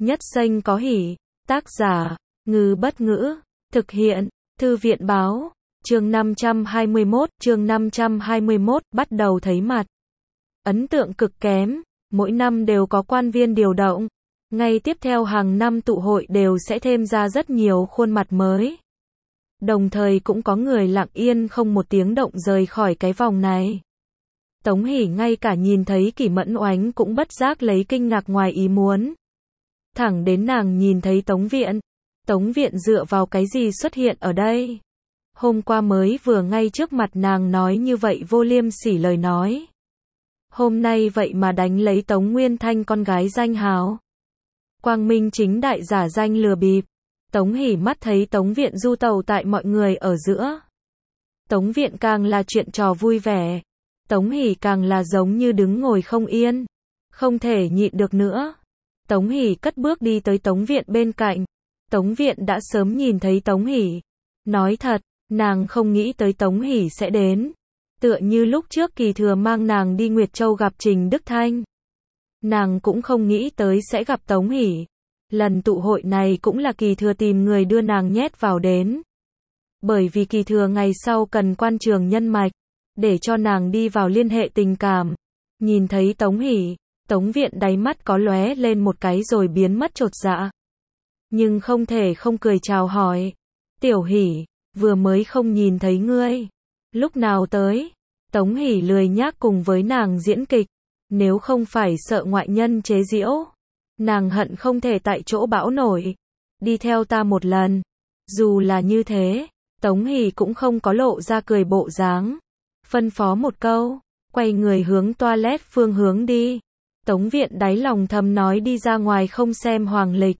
Nhất xanh có hỉ. Tác giả, Ngư Bất Ngữ. Thực hiện, Thư viện Báo. Chương 521, bắt đầu thấy mặt. Ấn tượng cực kém, mỗi năm đều có quan viên điều động. Ngay tiếp theo hàng năm tụ hội đều sẽ thêm ra rất nhiều khuôn mặt mới. Đồng thời cũng có người lặng yên không một tiếng động rời khỏi cái vòng này. Tống Hỷ ngay cả nhìn thấy Kỷ Mẫn Oánh cũng bất giác lấy kinh ngạc ngoài ý muốn. Thẳng đến nàng nhìn thấy Tống Viện. Tống Viện dựa vào cái gì xuất hiện ở đây? Hôm qua mới vừa ngay trước mặt nàng nói như vậy vô liêm sỉ lời nói. Hôm nay vậy mà đánh lấy Tống Nguyên Thanh con gái danh hào. Quang minh chính đại giả danh lừa bịp. Tống Hỷ mắt thấy Tống Viện du tàu tại mọi người ở giữa. Tống Viện càng là chuyện trò vui vẻ. Tống Hỷ càng là giống như đứng ngồi không yên. Không thể nhịn được nữa. Tống Hỷ cất bước đi tới Tống Viện bên cạnh. Tống Viện đã sớm nhìn thấy Tống Hỷ. Nói thật, nàng không nghĩ tới Tống Hỷ sẽ đến. Tựa như lúc trước Kỳ Thừa mang nàng đi Nguyệt Châu gặp Trình Đức Thanh. Nàng cũng không nghĩ tới sẽ gặp Tống Hỷ. Lần tụ hội này cũng là Kỳ Thừa tìm người đưa nàng nhét vào đến. Bởi vì Kỳ Thừa ngày sau cần quan trường nhân mạch, để cho nàng đi vào liên hệ tình cảm. Nhìn thấy Tống Hỷ, Tống Viện đáy mắt có lóe lên một cái rồi biến mất chột dạ. Nhưng không thể không cười chào hỏi. Tiểu Hỷ, vừa mới không nhìn thấy ngươi. Lúc nào tới? Tống Hỷ lười nhác cùng với nàng diễn kịch. Nếu không phải sợ ngoại nhân chế giễu, nàng hận không thể tại chỗ bão nổi. Đi theo ta một lần. Dù là như thế, Tống Hỷ cũng không có lộ ra cười bộ dáng. Phân phó một câu, quay người hướng toilet phương hướng đi. Tống Viện đáy lòng thầm nói đi ra ngoài không xem hoàng lịch.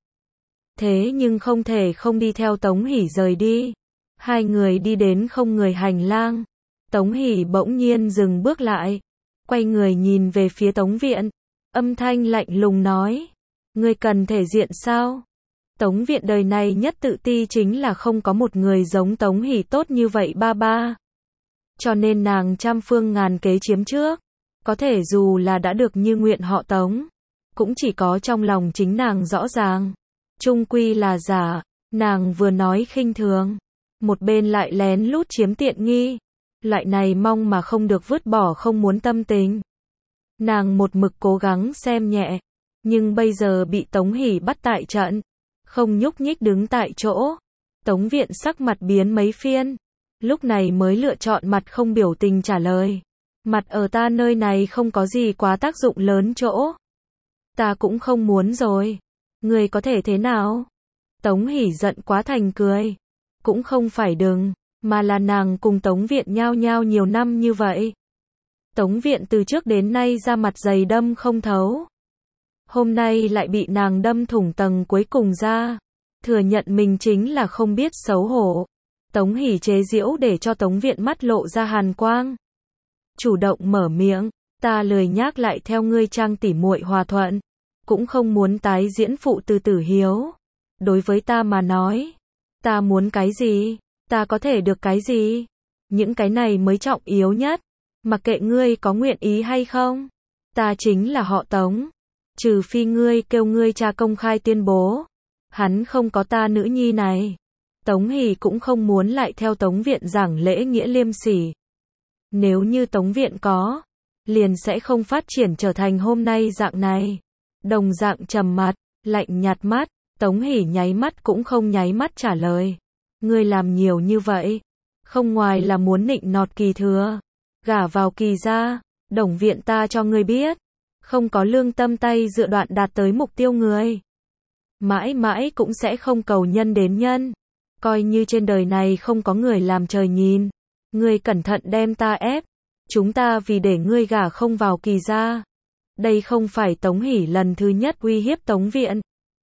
Thế nhưng không thể không đi theo Tống Hỷ rời đi. Hai người đi đến không người hành lang. Tống Hỷ bỗng nhiên dừng bước lại. Quay người nhìn về phía Tống Viện. Âm thanh lạnh lùng nói. Ngươi cần thể diện sao? Tống Viện đời này nhất tự ti chính là không có một người giống Tống Hỷ tốt như vậy ba ba. Cho nên nàng trăm phương ngàn kế chiếm trước. Có thể dù là đã được như nguyện họ Tống. Cũng chỉ có trong lòng chính nàng rõ ràng. Chung quy là giả. Nàng vừa nói khinh thường. Một bên lại lén lút chiếm tiện nghi. Loại này mong mà không được vứt bỏ không muốn tâm tình. Nàng một mực cố gắng xem nhẹ. Nhưng bây giờ bị Tống Hỷ bắt tại trận. Không nhúc nhích đứng tại chỗ. Tống Viện sắc mặt biến mấy phiên. Lúc này mới lựa chọn mặt không biểu tình trả lời. Mặt ở ta nơi này không có gì quá tác dụng lớn chỗ. Ta cũng không muốn rồi. Người có thể thế nào? Tống Hỷ giận quá thành cười. Cũng không phải đừng, mà là nàng cùng Tống Viện nhao nhao nhiều năm như vậy. Tống Viện từ trước đến nay ra mặt dày đâm không thấu. Hôm nay lại bị nàng đâm thủng tầng cuối cùng ra. Thừa nhận mình chính là không biết xấu hổ. Tống Hỷ chế giễu để cho Tống Viện mắt lộ ra hàn quang. Chủ động mở miệng, ta lười nhác lại theo ngươi trang tỉ muội hòa thuận. Cũng không muốn tái diễn phụ từ tử hiếu. Đối với ta mà nói, ta muốn cái gì, ta có thể được cái gì. Những cái này mới trọng yếu nhất. Mặc kệ ngươi có nguyện ý hay không. Ta chính là họ Tống. Trừ phi ngươi kêu ngươi cha công khai tuyên bố. Hắn không có ta nữ nhi này. Tống Hỷ cũng không muốn lại theo Tống Viện giảng lễ nghĩa liêm sỉ. Nếu như Tống Viện có, liền sẽ không phát triển trở thành hôm nay dạng này. Đồng dạng trầm mặt, lạnh nhạt mắt, Tống Hỷ nháy mắt cũng không nháy mắt trả lời. Ngươi làm nhiều như vậy, không ngoài là muốn nịnh nọt Kỳ Thừa, gả vào Kỳ gia, Đồng Viện ta cho ngươi biết, không có lương tâm tay dựa đoạn đạt tới mục tiêu người. Mãi mãi cũng sẽ không cầu nhân đến nhân. Coi như trên đời này không có người làm trời nhìn. Ngươi cẩn thận đem ta ép. Chúng ta vì để ngươi gả không vào Kỳ gia. Đây không phải Tống Hỷ lần thứ nhất uy hiếp Tống Viện.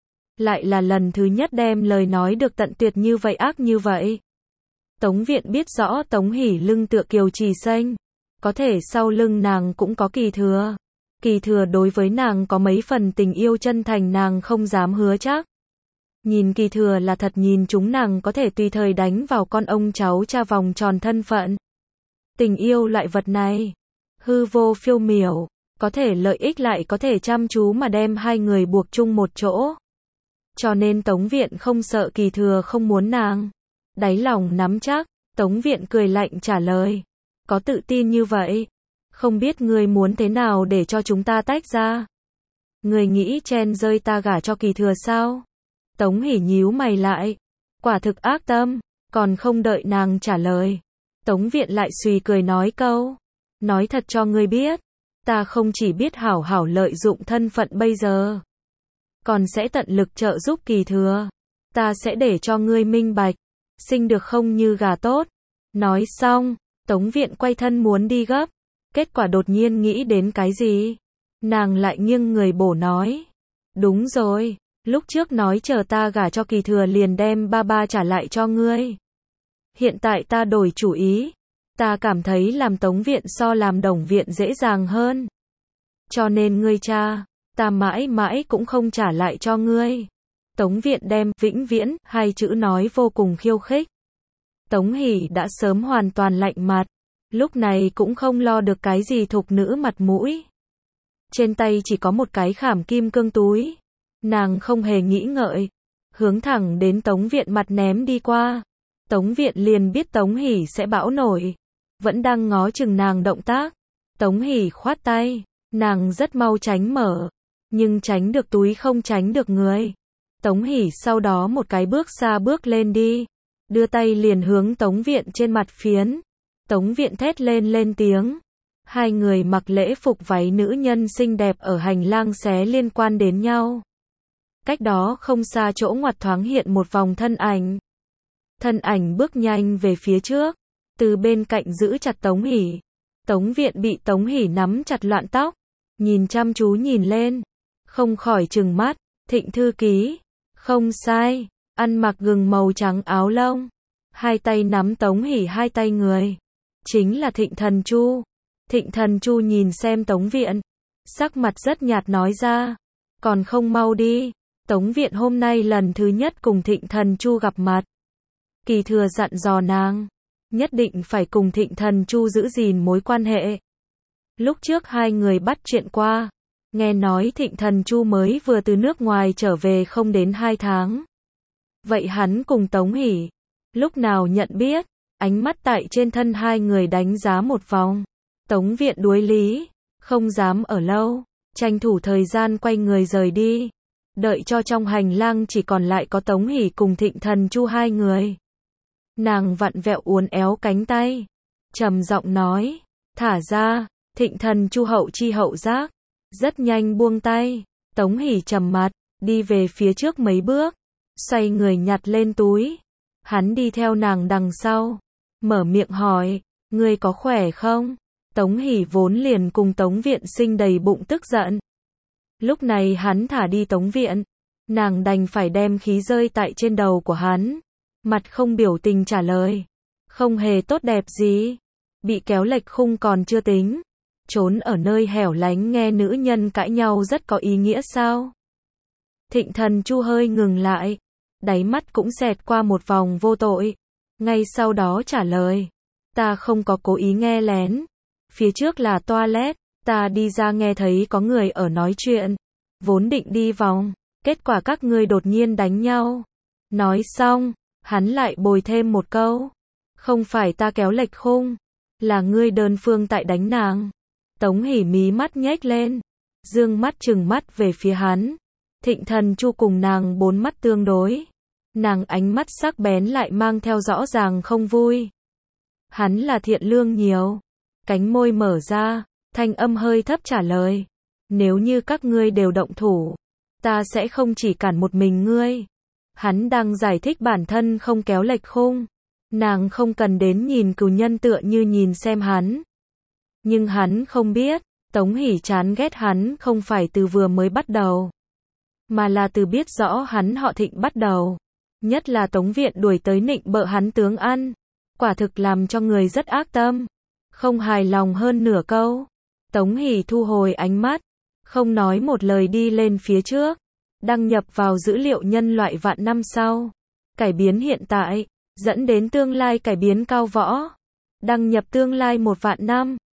Lại là lần thứ nhất đem lời nói được tận tuyệt như vậy ác như vậy. Tống Viện biết rõ Tống Hỷ lưng tựa Kiều Trì Xanh. Có thể sau lưng nàng cũng có Kỳ Thừa. Kỳ Thừa đối với nàng có mấy phần tình yêu chân thành nàng không dám hứa chắc. Nhìn Kỳ Thừa là thật nhìn chúng nàng có thể tùy thời đánh vào con ông cháu cha vòng tròn thân phận. Tình yêu loại vật này, hư vô phiêu miểu, có thể lợi ích lại có thể chăm chú mà đem hai người buộc chung một chỗ. cho nên Tống Viện không sợ Kỳ Thừa không muốn nàng. Đáy lòng nắm chắc, Tống Viện cười lạnh trả lời. Có tự tin như vậy, không biết ngươi muốn thế nào để cho chúng ta tách ra? Ngươi nghĩ chen rơi ta gả cho Kỳ Thừa sao? Tống Hỷ nhíu mày lại, quả thực ác tâm, còn không đợi nàng trả lời. Tống Viện lại suy cười nói câu, nói thật cho ngươi biết, ta không chỉ biết hảo hảo lợi dụng thân phận bây giờ, còn sẽ tận lực trợ giúp Kỳ Thừa. Ta sẽ để cho ngươi minh bạch, sinh được không như gà tốt. Nói xong, Tống Viện quay thân muốn đi gấp, kết quả đột nhiên nghĩ đến cái gì. Nàng lại nghiêng người bổ nói, đúng rồi, lúc trước nói chờ ta gả cho Kỳ Thừa liền đem ba trả lại cho ngươi. Hiện tại ta đổi chủ ý, ta cảm thấy làm Tống Viện so làm Đồng Viện dễ dàng hơn. Cho nên ngươi cha, ta mãi mãi cũng không trả lại cho ngươi. Tống Viện đem vĩnh viễn hai chữ nói vô cùng khiêu khích. Tống Hỷ đã sớm hoàn toàn lạnh mặt, lúc này cũng không lo được cái gì thục nữ mặt mũi. Trên tay chỉ có một cái khảm kim cương túi, nàng không hề nghĩ ngợi, hướng thẳng đến Tống Viện mặt ném đi qua. Tống Viện liền biết Tống Hỷ sẽ bão nổi, vẫn đang ngó chừng nàng động tác. Tống Hỷ khoát tay, nàng rất mau tránh mở, nhưng tránh được túi không tránh được người. Tống Hỷ sau đó một cái bước xa bước lên đi, đưa tay liền hướng Tống Viện trên mặt phiến. Tống Viện thét lên tiếng. Hai người mặc lễ phục váy nữ nhân xinh đẹp ở hành lang xé liên quan đến nhau. Cách đó không xa chỗ ngoặt thoáng hiện một vòng thân ảnh. Thân ảnh bước nhanh về phía trước, từ bên cạnh giữ chặt Tống Hỷ. Tống Viện bị Tống Hỷ nắm chặt loạn tóc, nhìn chăm chú nhìn lên, không khỏi trừng mắt. Thịnh thư ký, không sai, ăn mặc gừng màu trắng áo lông, hai tay nắm Tống Hỷ hai tay người, chính là Thịnh Thần Chu. Thịnh Thần Chu nhìn xem Tống Viện, sắc mặt rất nhạt nói ra, còn không mau đi. Tống Viện hôm nay lần thứ nhất cùng Thịnh Thần Chu gặp mặt. Kỳ Thừa dặn dò nàng, nhất định phải cùng Thịnh Thần Chu giữ gìn mối quan hệ. Lúc trước hai người bắt chuyện qua, nghe nói Thịnh Thần Chu mới vừa từ nước ngoài trở về không đến 2 tháng. Vậy hắn cùng Tống Hỷ, lúc nào nhận biết, ánh mắt tại trên thân hai người đánh giá một vòng. Tống Viện đuối lý, không dám ở lâu, tranh thủ thời gian quay người rời đi. Đợi cho trong hành lang chỉ còn lại có Tống Hỷ cùng Thịnh Thần Chu hai người. Nàng vặn vẹo uốn éo cánh tay, trầm giọng nói, thả ra. Thịnh Thần Chu hậu chi hậu giác, rất nhanh buông tay. Tống Hỷ trầm mặt, đi về phía trước mấy bước, xoay người nhặt lên túi. Hắn đi theo nàng đằng sau, mở miệng hỏi, ngươi có khỏe không? Tống Hỷ vốn liền cùng Tống Viện sinh đầy bụng tức giận. Lúc này hắn thả đi Tống Viện, nàng đành phải đem khí rơi tại trên đầu của hắn. Mặt không biểu tình trả lời, không hề tốt đẹp gì. Bị kéo lệch khung còn chưa tính, trốn ở nơi hẻo lánh nghe nữ nhân cãi nhau rất có ý nghĩa sao? Thịnh Thần Chu hơi ngừng lại, đáy mắt cũng xẹt qua một vòng vô tội. Ngay sau đó trả lời, ta không có cố ý nghe lén. Phía trước là toilet, ta đi ra nghe thấy có người ở nói chuyện, vốn định đi vòng, kết quả các ngươi đột nhiên đánh nhau. Nói xong, hắn lại bồi thêm một câu, không phải ta kéo lệch khung, là ngươi đơn phương tại đánh nàng. Tống Hỷ mí mắt nhếch lên, dương mắt trừng mắt về phía hắn. Thịnh Thần Chu cùng nàng bốn mắt tương đối, nàng ánh mắt sắc bén lại mang theo rõ ràng không vui. Hắn là thiện lương nhiều, cánh môi mở ra, thanh âm hơi thấp trả lời, nếu như các ngươi đều động thủ, ta sẽ không chỉ cản một mình ngươi. Hắn đang giải thích bản thân không kéo lệch khung, nàng không cần đến nhìn cừu nhân tựa như nhìn xem hắn. Nhưng hắn không biết, Tống Hỷ chán ghét hắn không phải từ vừa mới bắt đầu, mà là từ biết rõ hắn họ Thịnh bắt đầu. Nhất là Tống Viện đuổi tới nịnh bợ hắn tướng ăn, quả thực làm cho người rất ác tâm, không hài lòng hơn nửa câu. Tống Hỷ thu hồi ánh mắt, không nói một lời đi lên phía trước, đăng nhập vào dữ liệu nhân loại vạn năm sau, cải biến hiện tại, dẫn đến tương lai cải biến cao võ, đăng nhập tương lai 1 vạn năm.